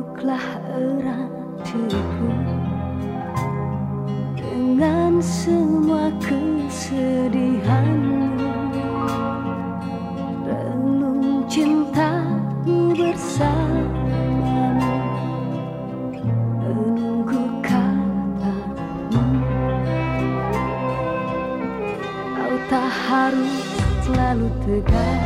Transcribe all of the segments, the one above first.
peluklah erat diriku dengan semua kesedihanmu. Relung cintaku bersamamu, menunggu katamu. Kau tak harus selalu tegar,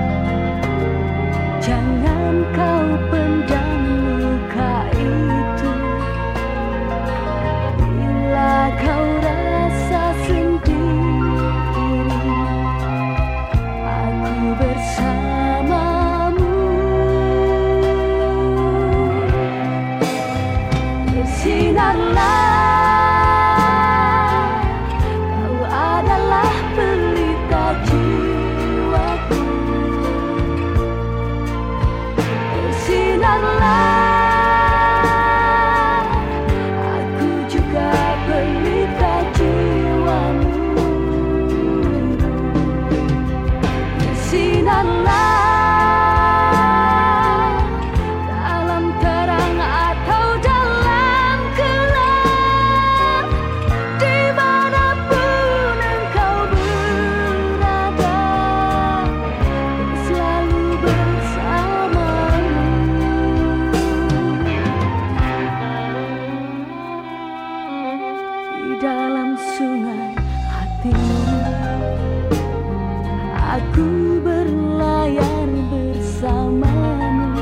jangan kau pendam luka itu. Bila kau rasa sendiri, aku bersamamu. Bersinarlah, kau adalah pelita jiwaku. Bersinarlah, aku juga pelita jiwamu. Bersinarlah, dalam terang atau dalam gelap, dimanapun engkau berada, selalu bersamamu. Di dalam sungai hatimu, aku berlayar bersamamu.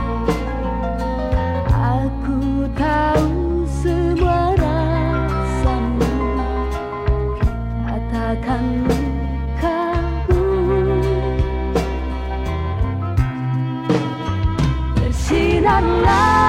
Aku tahu semua rasamu, katakan lukamu. Bersinarlah,